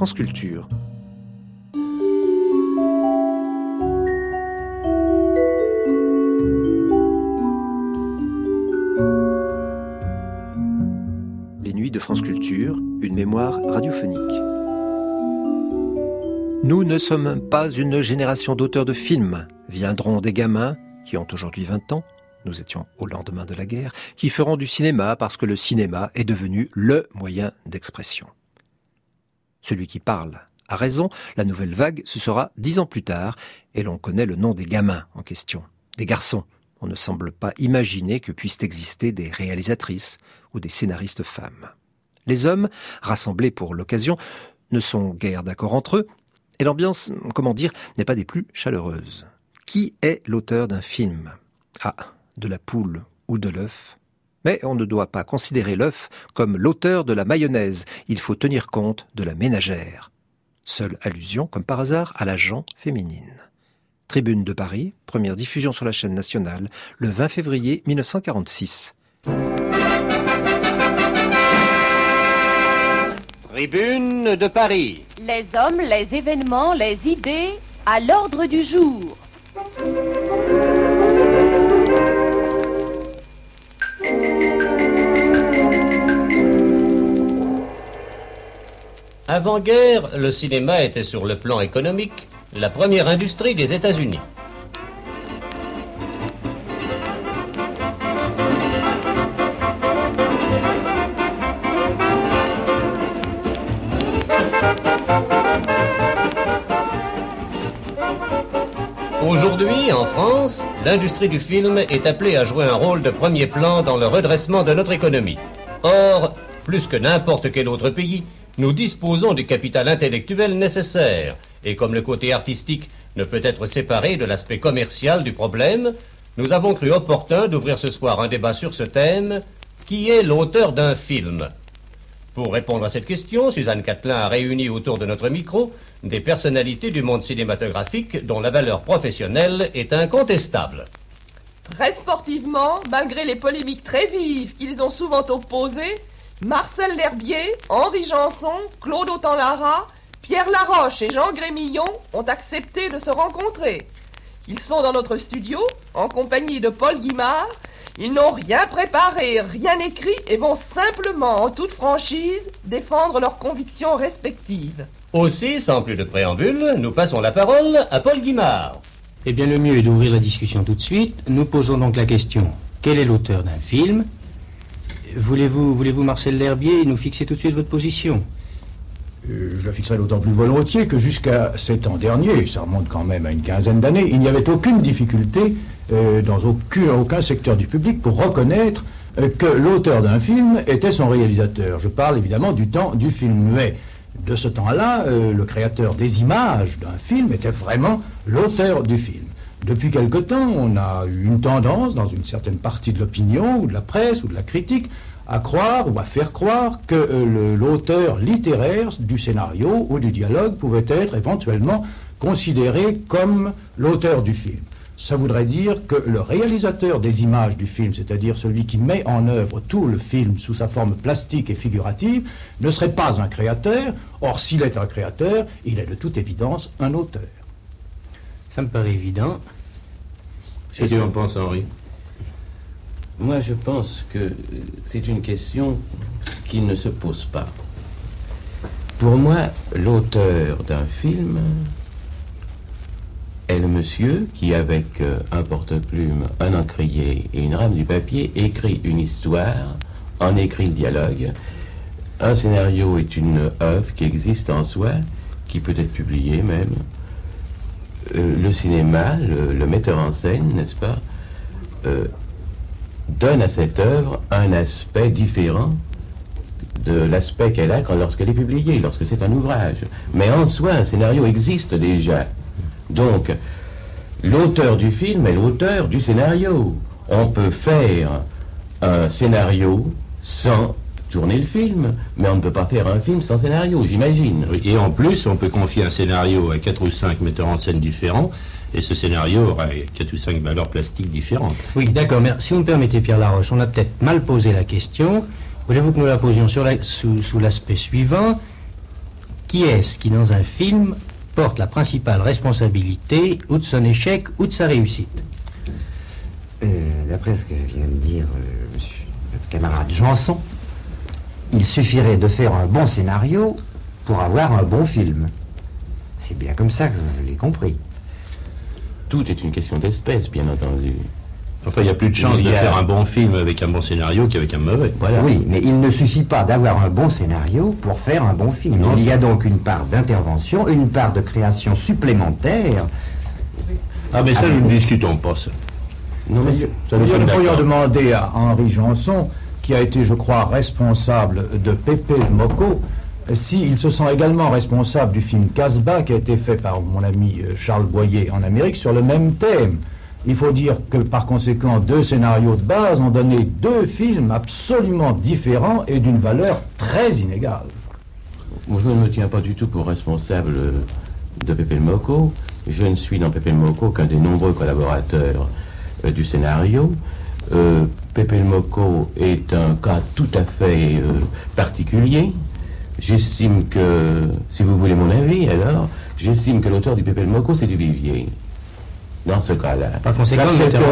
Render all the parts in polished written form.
France Culture. Les nuits de France Culture, une mémoire radiophonique. Nous ne sommes pas une génération d'auteurs de films. Viendront des gamins qui ont aujourd'hui 20 ans, nous étions au lendemain de la guerre, qui feront du cinéma parce que le cinéma est devenu le moyen d'expression. Celui qui parle a raison, la nouvelle vague, ce sera 10 ans plus tard, et l'on connaît le nom des gamins en question, des garçons. On ne semble pas imaginer que puissent exister des réalisatrices ou des scénaristes femmes. Les hommes, rassemblés pour l'occasion, ne sont guère d'accord entre eux, et l'ambiance, n'est pas des plus chaleureuses. Qui est l'auteur d'un film ? Ah, de la poule ou de l'œuf ? Mais on ne doit pas considérer l'œuf comme l'auteur de la mayonnaise. Il faut tenir compte de la ménagère. Seule allusion, comme par hasard, à la gent féminine. Tribune de Paris, première diffusion sur la chaîne nationale, le 20 février 1946. Tribune de Paris. Les hommes, les événements, les idées, à l'ordre du jour. Avant-guerre, le cinéma était sur le plan économique la première industrie des États-Unis. Aujourd'hui, en France, l'industrie du film est appelée à jouer un rôle de premier plan dans le redressement de notre économie. Or, plus que n'importe quel autre pays, nous disposons du capital intellectuel nécessaire. Et comme le côté artistique ne peut être séparé de l'aspect commercial du problème, nous avons cru opportun d'ouvrir ce soir un débat sur ce thème, qui est l'auteur d'un film. Pour répondre à cette question, Suzanne Catelin a réuni autour de notre micro des personnalités du monde cinématographique dont la valeur professionnelle est incontestable. Très sportivement, malgré les polémiques très vives qu'ils ont souvent opposées, Marcel L'Herbier, Henri Janson, Claude Autant-Lara, Pierre Laroche et Jean Grémillon ont accepté de se rencontrer. Ils sont dans notre studio, en compagnie de Paul Guimard. Ils n'ont rien préparé, rien écrit et vont simplement, en toute franchise, défendre leurs convictions respectives. Aussi, sans plus de préambule, nous passons la parole à Paul Guimard. Eh bien, le mieux est d'ouvrir la discussion tout de suite. Nous posons donc la question, quel est l'auteur d'un film ? Voulez-vous, Marcel L'Herbier, nous fixer tout de suite votre position ? Je la fixerai d'autant plus volontiers que jusqu'à 7 ans derniers, ça remonte quand même à une quinzaine d'années, il n'y avait aucune difficulté dans aucun secteur du public pour reconnaître que l'auteur d'un film était son réalisateur. Je parle évidemment du temps du film muet. De ce temps-là, le créateur des images d'un film était vraiment l'auteur du film. Depuis quelque temps, on a eu une tendance, dans une certaine partie de l'opinion, ou de la presse, ou de la critique, à croire ou à faire croire que l'auteur littéraire du scénario ou du dialogue pouvait être éventuellement considéré comme l'auteur du film. Ça voudrait dire que le réalisateur des images du film, c'est-à-dire celui qui met en œuvre tout le film sous sa forme plastique et figurative, ne serait pas un créateur. Or, s'il est un créateur, il est de toute évidence un auteur. Ça me paraît évident. Qu'est-ce que tu en penses, Henri ? Moi, je pense que c'est une question qui ne se pose pas. Pour moi, l'auteur d'un film est le monsieur qui, avec un porte-plume, un encrier et une rame du papier, écrit une histoire, en écrit le dialogue. Un scénario est une œuvre qui existe en soi, qui peut être publiée même. Le cinéma, le metteur en scène, n'est-ce pas, donne à cette œuvre un aspect différent de l'aspect qu'elle a lorsqu'elle est publiée, lorsque c'est un ouvrage. Mais en soi, un scénario existe déjà. Donc, l'auteur du film est l'auteur du scénario. On peut faire un scénario sans tourner le film, mais on ne peut pas faire un film sans scénario, j'imagine. Et en plus, on peut confier un scénario à 4 ou 5 metteurs en scène différents, et ce scénario aura 4 ou 5 valeurs plastiques différentes. Oui, d'accord, mais si vous me permettez, Pierre Laroche, on a peut-être mal posé la question. Voulez-vous que nous la posions sous l'aspect suivant ? qui est-ce qui, dans un film, porte la principale responsabilité ou de son échec ou de sa réussite? D'après ce que vient de dire notre camarade Janson, il suffirait de faire un bon scénario pour avoir un bon film. C'est bien comme ça que je l'ai compris. Tout est une question d'espèce, bien entendu. Enfin, il y a plus de chance de faire un bon film avec un bon scénario qu'avec un mauvais. Voilà. Oui, mais il ne suffit pas d'avoir un bon scénario pour faire un bon film. Non, il y a donc une part d'intervention, une part de création supplémentaire. Ah, mais ça, nous ne discutons pas, ça. Non, mais nous pourrions demander à Henri Janson, qui a été, je crois, responsable de Pépé le Moko, s'il se sent également responsable du film Casbah, qui a été fait par mon ami Charles Boyer en Amérique, sur le même thème. Il faut dire que, par conséquent, 2 scénarios de base ont donné 2 films absolument différents et d'une valeur très inégale. Je ne me tiens pas du tout pour responsable de Pépé le Moko. Je ne suis dans Pépé le Moko qu'un des nombreux collaborateurs du scénario. Pépé le Moko est un cas tout à fait particulier. J'estime que, si vous voulez mon avis, alors, j'estime que l'auteur du Pépé le Moko, c'est Duvivier. Dans ce cas-là. Par conséquent,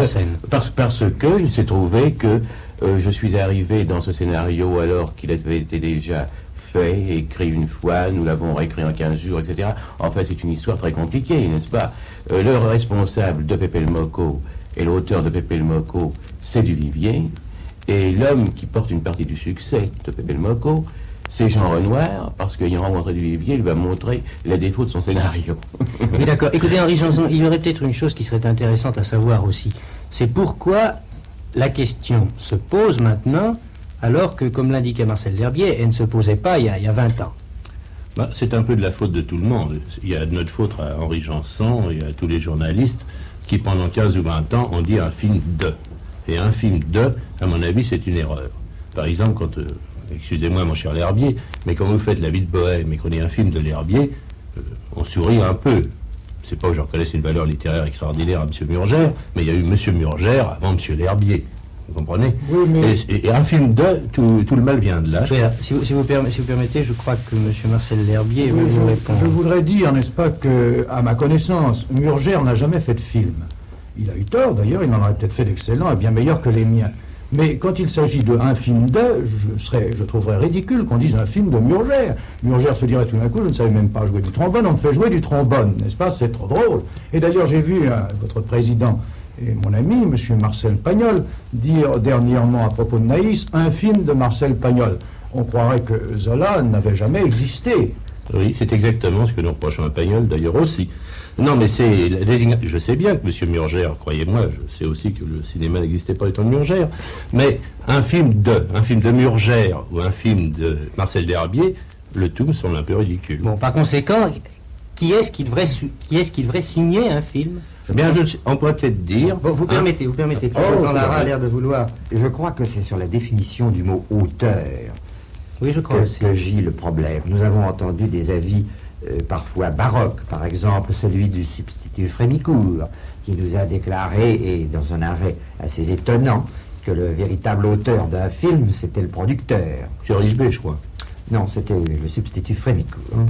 parce que il s'est trouvé que je suis arrivé dans ce scénario alors qu'il avait été déjà fait, écrit une fois, nous l'avons réécrit en 15 jours, etc. En fait, c'est une histoire très compliquée, n'est-ce pas? Le responsable de Pépé le Moko et l'auteur de Pépé le Moko, c'est Duvivier, et l'homme qui porte une partie du succès de Pépé le Moko, c'est Jean Renoir, parce qu'ayant rencontré Duvivier, il lui a montré les défauts de son scénario. Oui, d'accord. Écoutez, Henri Janson, il y aurait peut-être une chose qui serait intéressante à savoir aussi. C'est pourquoi la question se pose maintenant, alors que, comme l'indiquait Marcel L'Herbier, elle ne se posait pas il y a 20 ans. Bah, c'est un peu de la faute de tout le monde. Il y a de notre faute à Henri Janson et à tous les journalistes qui, pendant 15 ou 20 ans, ont dit un film de. Et un film de, à mon avis, c'est une erreur. Par exemple, quand... excusez-moi, mon cher L'Herbier, mais quand vous faites La vie de Bohème et qu'on ait un film de L'Herbier, on sourit un peu. C'est pas que je reconnaisse une valeur littéraire extraordinaire à M. Murgère, mais il y a eu M. Murgère avant M. L'Herbier. Vous comprenez? Oui, mais... et un film de, tout le mal vient de là. Si vous permettez, je crois que M. Marcel L'Herbier veut vous répondre. Je voudrais dire, n'est-ce pas, que, à ma connaissance, Murgère n'a jamais fait de film. Il a eu tort, d'ailleurs, il en aurait peut-être fait d'excellents et bien meilleurs que les miens. Mais quand il s'agit d'un film de, je trouverais ridicule qu'on dise un film de Murgère. Murgère se dirait tout d'un coup, je ne savais même pas jouer du trombone, on me fait jouer du trombone, n'est-ce pas? C'est trop drôle. Et d'ailleurs, j'ai vu votre président et mon ami, M. Marcel Pagnol, dire dernièrement à propos de Naïs, un film de Marcel Pagnol. On croirait que Zola n'avait jamais existé. Oui, c'est exactement ce que nous reprochons à Pagnol, d'ailleurs aussi. Non, mais c'est la désignation. Je sais bien que M. Murgère, croyez-moi, je sais aussi que le cinéma n'existait pas du temps de Murgère, mais un film de Murgère ou un film de Marcel L'Herbier, le tout me semble un peu ridicule. Bon, par conséquent, qui est-ce qui devrait signer un film? Bien, on pourrait peut-être dire... Bon, vous permettez. Jean Lara a l'air de vouloir... Je crois que c'est sur la définition du mot auteur oui, je crois que gît le problème. Nous avons entendu des avis parfois baroques, par exemple celui du substitut Frémicourt, qui nous a déclaré, et dans un arrêt assez étonnant, que le véritable auteur d'un film, c'était le producteur. Sur Lisbeth, je crois. Non, c'était le substitut Frémicourt.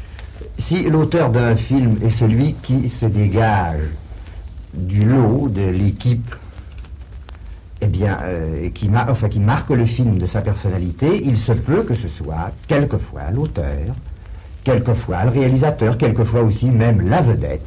Si l'auteur d'un film est celui qui se dégage du lot de l'équipe, eh bien, qui marque le film de sa personnalité, il se peut que ce soit quelquefois l'auteur, quelquefois le réalisateur, quelquefois aussi même la vedette.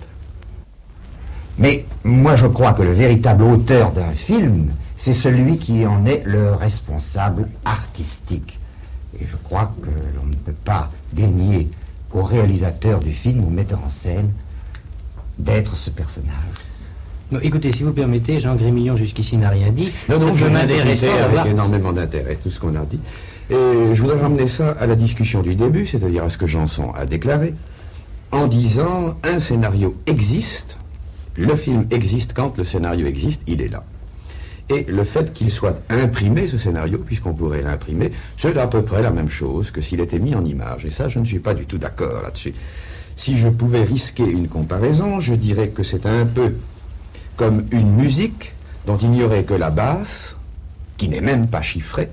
Mais moi je crois que le véritable auteur d'un film, c'est celui qui en est le responsable artistique. Et je crois que l'on ne peut pas dénier au réalisateur du film, au metteur en scène, d'être ce personnage. Non, écoutez, si vous permettez, Jean Grémillon jusqu'ici n'a rien dit. Non, je m'intéresse avec énormément d'intérêt, tout ce qu'on a dit. Et je voudrais ramener ça à la discussion du début, c'est-à-dire à ce que Janson a déclaré, en disant un scénario existe, le film existe quand le scénario existe, il est là. Et le fait qu'il soit imprimé, ce scénario, puisqu'on pourrait l'imprimer, c'est à peu près la même chose que s'il était mis en image. Et ça, je ne suis pas du tout d'accord là-dessus. Si je pouvais risquer une comparaison, je dirais que c'est un peu comme une musique dont il n'y aurait que la basse, qui n'est même pas chiffrée,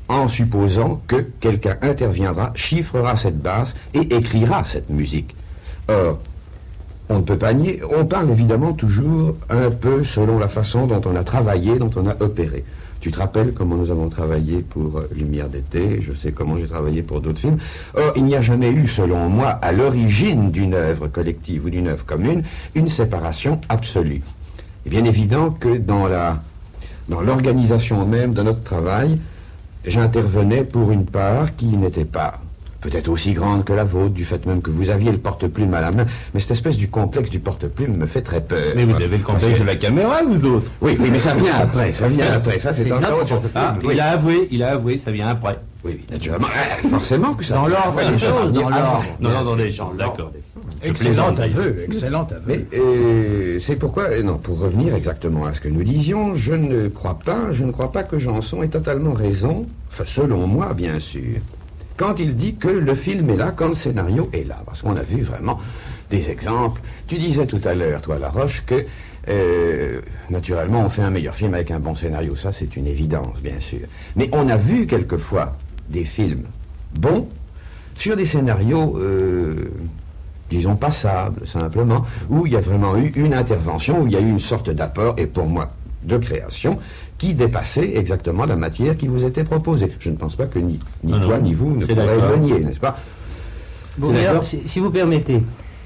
en supposant que quelqu'un interviendra, chiffrera cette base et écrira cette musique. Or, on ne peut pas nier, on parle évidemment toujours un peu selon la façon dont on a travaillé, dont on a opéré. Tu te rappelles comment nous avons travaillé pour Lumière d'été, je sais comment j'ai travaillé pour d'autres films. Or, il n'y a jamais eu, selon moi, à l'origine d'une œuvre collective ou d'une œuvre commune, une séparation absolue. Il est bien évident que dans l'organisation même de notre travail, j'intervenais pour une part qui n'était pas peut-être aussi grande que la vôtre, du fait même que vous aviez le porte-plume à la main, mais cette espèce du complexe du porte-plume me fait très peur. Mais vous avez le complexe de la caméra, vous autres. Oui, mais ça vient après, ça c'est encore autre chose. Ah, oui. Il a avoué, ça vient après. Oui, naturellement, forcément que ça dans l'ordre des choses, dans l'ordre. Non, dans les gens, d'accord. Excellent aveu, excellent aveu. Mais c'est pourquoi, pour revenir exactement à ce que nous disions, je ne crois pas que Janson ait totalement raison, enfin selon moi bien sûr, quand il dit que le film est là, quand le scénario est là. Parce qu'on a vu vraiment des exemples. Tu disais tout à l'heure, toi, Laroche, que naturellement, on fait un meilleur film avec un bon scénario. Ça, c'est une évidence, bien sûr. Mais on a vu quelquefois des films bons sur des scénarios, disons, passables, simplement, où il y a vraiment eu une intervention, où il y a eu une sorte d'apport, et pour moi, de création, qui dépassait exactement la matière qui vous était proposée. Je ne pense pas que ni toi ni vous ne pourrez le nier, n'est-ce pas? Bon, alors, si vous permettez,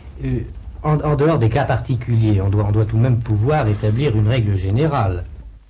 en dehors des cas particuliers, on doit tout de même pouvoir établir une règle générale.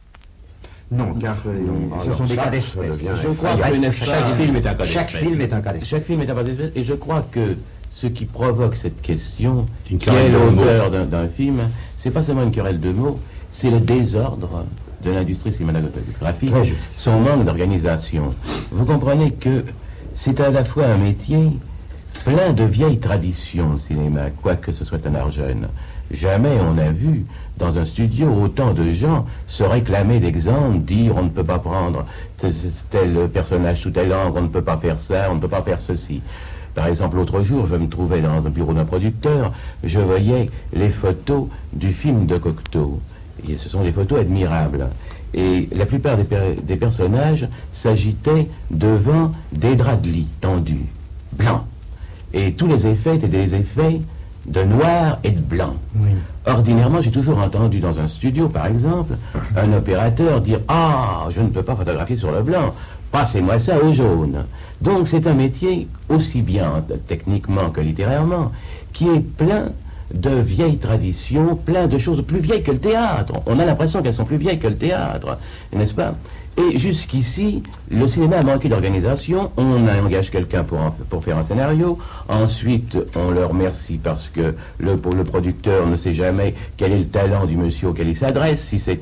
Non, car ce sont des cas d'espèce. Je crois que chaque film est un cas d'espèce. Chaque film est un cas d'espèce. Chaque film est un cas d'espèce, et je crois que ce qui provoque cette question, qui est l'auteur d'un film, c'est pas seulement une querelle de mots, c'est le désordre de l'industrie cinématographique, son manque d'organisation. Vous comprenez que c'est à la fois un métier plein de vieilles traditions, le cinéma, quoique ce soit un art jeune. Jamais on a vu dans un studio autant de gens se réclamer d'exemples, dire on ne peut pas prendre tel personnage sous tel angle, on ne peut pas faire ça, on ne peut pas faire ceci. Par exemple, l'autre jour, je me trouvais dans le bureau d'un producteur, je voyais les photos du film de Cocteau. Et ce sont des photos admirables. Et la plupart des personnages s'agitaient devant des draps de lit tendus, blancs. Et tous les effets étaient des effets de noir et de blanc. Oui. Ordinairement, j'ai toujours entendu dans un studio, par exemple, un opérateur dire « Ah, je ne peux pas photographier sur le blanc, passez-moi ça au jaune ». Donc c'est un métier, aussi bien techniquement que littérairement, qui est plein de vieilles traditions, plein de choses plus vieilles que le théâtre. On a l'impression qu'elles sont plus vieilles que le théâtre, n'est-ce pas? Et jusqu'ici, le cinéma a manqué d'organisation. On engage quelqu'un pour faire un scénario. Ensuite, on le remercie parce que le producteur ne sait jamais quel est le talent du monsieur auquel il s'adresse, si c'est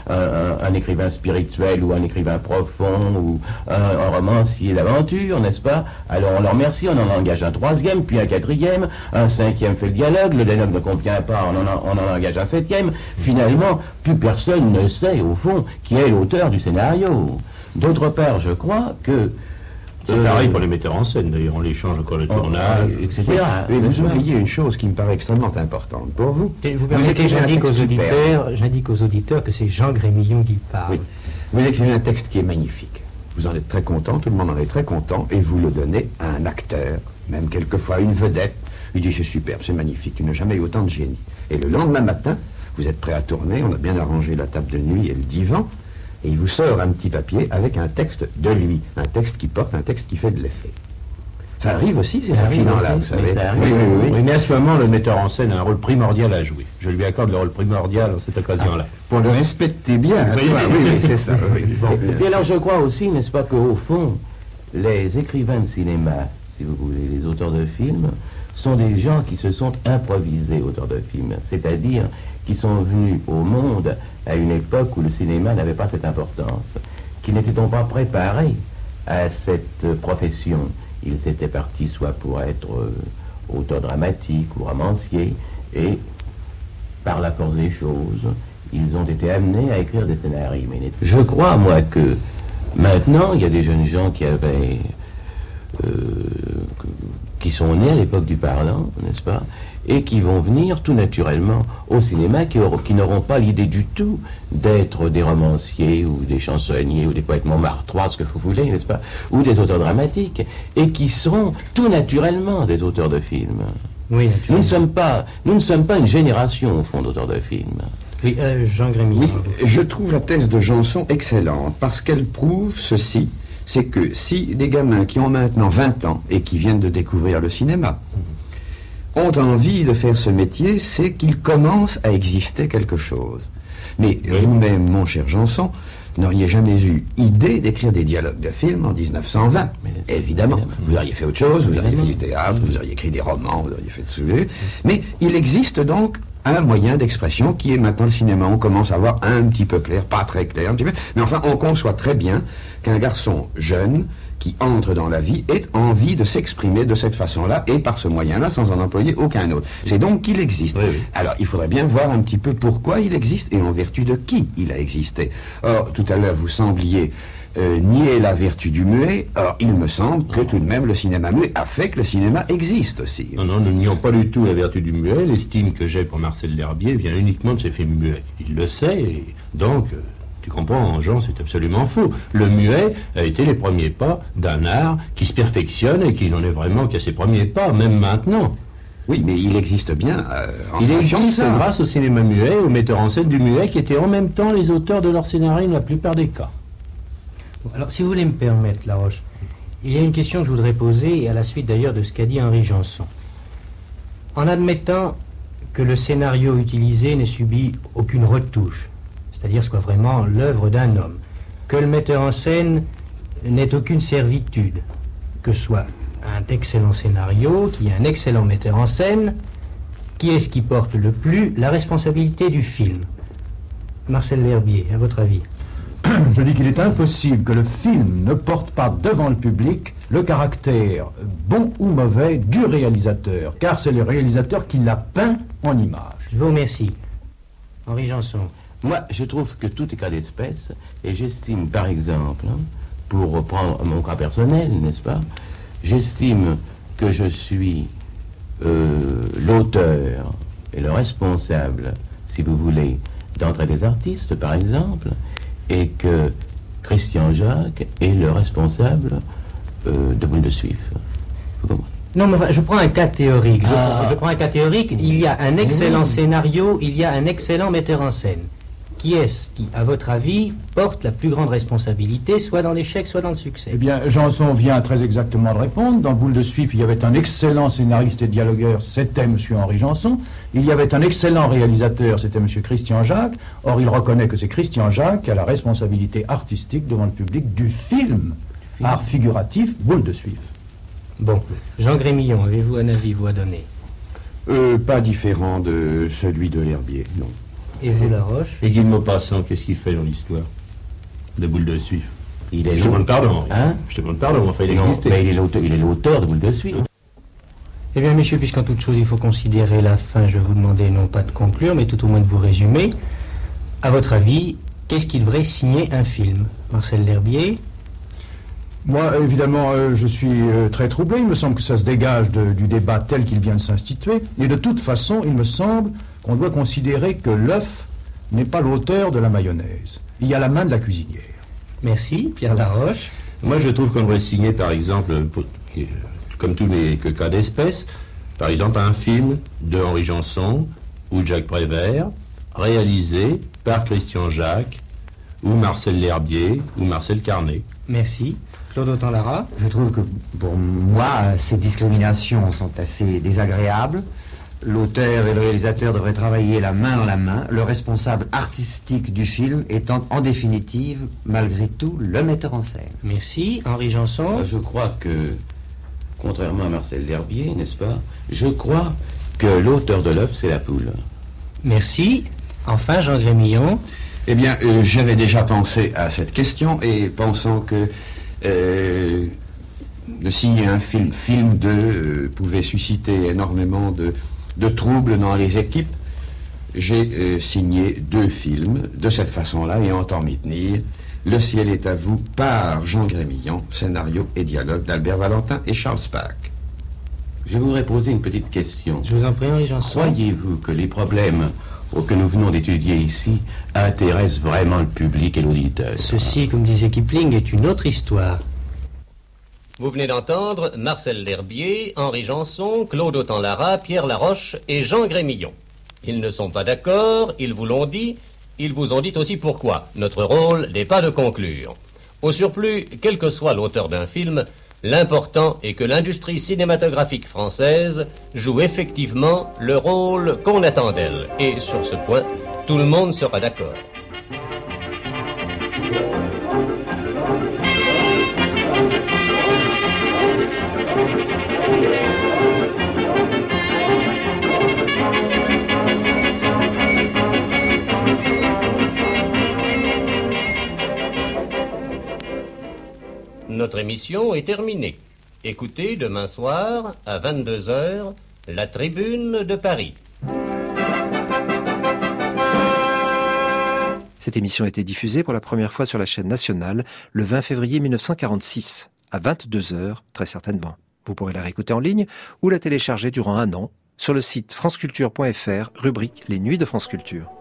un écrivain spirituel ou un écrivain profond ou un romancier d'aventure, n'est-ce pas? Alors on le remercie, on en engage un troisième, puis un quatrième, un cinquième fait le dialogue ne convient pas, on en engage un septième. Finalement, plus personne ne sait, au fond, qui est l'auteur du scénario. D'autre part, je crois que... C'est pareil pour les metteurs en scène, d'ailleurs, on les change encore le tournage, etc. Oui, vous oubliez une chose qui me paraît extrêmement importante pour vous. Vous permettez, j'indique aux auditeurs que c'est Jean Grémillon qui parle. Oui. Vous écrivez un texte qui est magnifique. Vous en êtes très content, tout le monde en est très content, et vous le donnez à un acteur, même quelquefois une vedette. Il dit c'est superbe, c'est magnifique, tu n'as jamais eu autant de génie. Et le lendemain matin, vous êtes prêt à tourner, on a bien arrangé la table de nuit et le divan, et il vous sort un petit papier avec un texte de lui, un texte qui porte, un texte qui fait de l'effet. Ça arrive aussi, ces accidents-là, vous savez. Oui, mais à ce moment, le metteur en scène a un rôle primordial à jouer. Je lui accorde le rôle primordial dans cette occasion-là. Pour le respecter bien. Oui, c'est ça. Et alors je crois aussi, n'est-ce pas, qu'au fond, les écrivains de cinéma, si vous voulez, les auteurs de films, sont des gens qui se sont improvisés auteurs de films, c'est-à-dire qui sont venus au monde à une époque où le cinéma n'avait pas cette importance, qui n'étaient donc pas préparés à cette profession. Ils étaient partis soit pour être auteurs dramatiques ou romanciers, et par la force des choses, ils ont été amenés à écrire des scénarios. Mais je crois, moi, que maintenant, il y a des jeunes gens qui sont nés à l'époque du parlant, n'est-ce pas, et qui vont venir tout naturellement au cinéma, qui n'auront pas l'idée du tout d'être des romanciers ou des chansonniers ou des poètes montmartrois, ce que vous voulez, n'est-ce pas, ou des auteurs dramatiques, et qui seront tout naturellement des auteurs de films. Oui, nous ne sommes pas une génération, au fond, d'auteurs de films. Oui, Jean Grémy. Oui, je trouve la thèse de Janson excellente, parce qu'elle prouve ceci, c'est que si des gamins qui ont maintenant 20 ans et qui viennent de découvrir le cinéma ont envie de faire ce métier, c'est qu'il commence à exister quelque chose. Mais vous-même, mon cher Janson, n'auriez jamais eu idée d'écrire des dialogues de films en 1920. Évidemment, vous auriez fait autre chose, vous auriez fait du théâtre, vous auriez écrit des romans, vous auriez fait de mais il existe donc un moyen d'expression qui est maintenant le cinéma. On commence à voir un petit peu clair, pas très clair, un petit peu, mais enfin on conçoit très bien qu'un garçon jeune qui entre dans la vie ait envie de s'exprimer de cette façon-là et par ce moyen-là sans en employer aucun autre. C'est donc qu'il existe. Oui, oui. Alors il faudrait bien voir un petit peu pourquoi il existe et en vertu de qui il a existé. Or, tout à l'heure vous sembliez nier la vertu du muet. Or, il me semble que tout de même le cinéma muet a fait que le cinéma existe aussi. Non, non, nous nions pas du tout la vertu du muet. L'estime que j'ai pour Marcel L'Herbier vient uniquement de ses films muets. Il le sait, et donc, tu comprends, Jean, c'est absolument faux. Le muet a été les premiers pas d'un art qui se perfectionne et qui n'en est vraiment qu'à ses premiers pas, même maintenant. Oui, mais il existe bien. Il existe grâce au cinéma muet, aux metteurs en scène du muet, qui étaient en même temps les auteurs de leur scénario dans la plupart des cas. Alors, si vous voulez me permettre, Laroche, il y a une question que je voudrais poser, et à la suite d'ailleurs de ce qu'a dit Henri Janson. En admettant que le scénario utilisé n'ait subi aucune retouche, c'est-à-dire soit vraiment l'œuvre d'un homme, que le metteur en scène n'ait aucune servitude, que soit un excellent scénario, qu'il y ait un excellent metteur en scène, qui est-ce qui porte le plus la responsabilité du film? Marcel L'Herbier, à votre avis? Je dis qu'il est impossible que le film ne porte pas devant le public le caractère bon ou mauvais du réalisateur, car c'est le réalisateur qui l'a peint en image. Je vous remercie. Henri Janson. Moi, je trouve que tout est cas d'espèce, et j'estime, par exemple, pour reprendre mon cas personnel, n'est-ce pas, j'estime que je suis l'auteur et le responsable, si vous voulez, d'Entrée des artistes, par exemple, et que Christian Jacques est le responsable de Boule de Suif. Vous comprenez? Non, mais je prends un cas théorique. Je prends un cas théorique. Il y a un excellent scénario, il y a un excellent metteur en scène. Qui est-ce qui, à votre avis, porte la plus grande responsabilité, soit dans l'échec, soit dans le succès? Eh bien, Janson vient très exactement de répondre. Dans Boule de Suif, il y avait un excellent scénariste et dialogueur, c'était M. Henri Janson. Il y avait un excellent réalisateur, c'était M. Christian Jacques. Or, il reconnaît que c'est Christian Jacques qui a la responsabilité artistique devant le public du film, art figuratif, Boule de Suif. Bon, Jean Grémillon, avez-vous un avis, vous, à donner? Pas différent de celui de L'Herbier, non. Et vous, Laroche? Et Guy de Maupassant, qu'est-ce qu'il fait dans l'histoire de Boule de Suif? Il est je te demande pardon. Hein? Je te demande pardon, enfin il non, existait. Mais il est l'auteur de Boule de Suif. Eh bien, messieurs, puisqu'en toute chose il faut considérer la fin, je vais vous demander non pas de conclure, mais tout au moins de vous résumer. À votre avis, qu'est-ce qui devrait signer un film? Marcel L'Herbier? Moi, évidemment, je suis très troublé. Il me semble que ça se dégage du débat tel qu'il vient de s'instituer. Et de toute façon, il me semble qu'on doit considérer que l'œuf n'est pas l'auteur de la mayonnaise. Il y a la main de la cuisinière. Merci, Pierre Laroche. Moi, je trouve qu'on devrait signer, par exemple, comme tous les cas d'espèce, par exemple, un film de Henri Janson ou Jacques Prévert, réalisé par Christian Jacques, ou Marcel L'Herbier, ou Marcel Carnet. Merci. Claude Autant-Lara. Je trouve que, pour moi, ces discriminations sont assez désagréables. L'auteur et le réalisateur devraient travailler la main dans la main, le responsable artistique du film étant en définitive, malgré tout, le metteur en scène. Merci. Henri Janson. Je crois que, contrairement à Marcel L'Herbier, n'est-ce pas, je crois que l'auteur de l'œuvre, c'est la poule. Merci. Enfin, Jean Grémillon. Eh bien, j'avais déjà pensé à cette question, et pensant que de signer un film pouvait susciter énormément de troubles dans les équipes, j'ai signé 2 films de cette façon-là et entends m'y tenir. Le ciel est à vous par Jean Grémillon, scénario et dialogue d'Albert Valentin et Charles Spaak. Je voudrais poser une petite question. Je vous en prie, Henri Janson. Croyez-vous que les problèmes que nous venons d'étudier ici intéressent vraiment le public et l'auditeur? Ceci, comme disait Kipling, est une autre histoire. Vous venez d'entendre Marcel L'Herbier, Henri Janson, Claude Autant-Lara, Pierre Laroche et Jean Grémillon. Ils ne sont pas d'accord, ils vous l'ont dit, ils vous ont dit aussi pourquoi. Notre rôle n'est pas de conclure. Au surplus, quel que soit l'auteur d'un film, l'important est que l'industrie cinématographique française joue effectivement le rôle qu'on attend d'elle. Et sur ce point, tout le monde sera d'accord. Notre émission est terminée. Écoutez demain soir, à 22h, la Tribune de Paris. Cette émission a été diffusée pour la première fois sur la chaîne nationale le 20 février 1946, à 22h, très certainement. Vous pourrez la réécouter en ligne ou la télécharger durant un an sur le site franceculture.fr, rubrique Les Nuits de France Culture.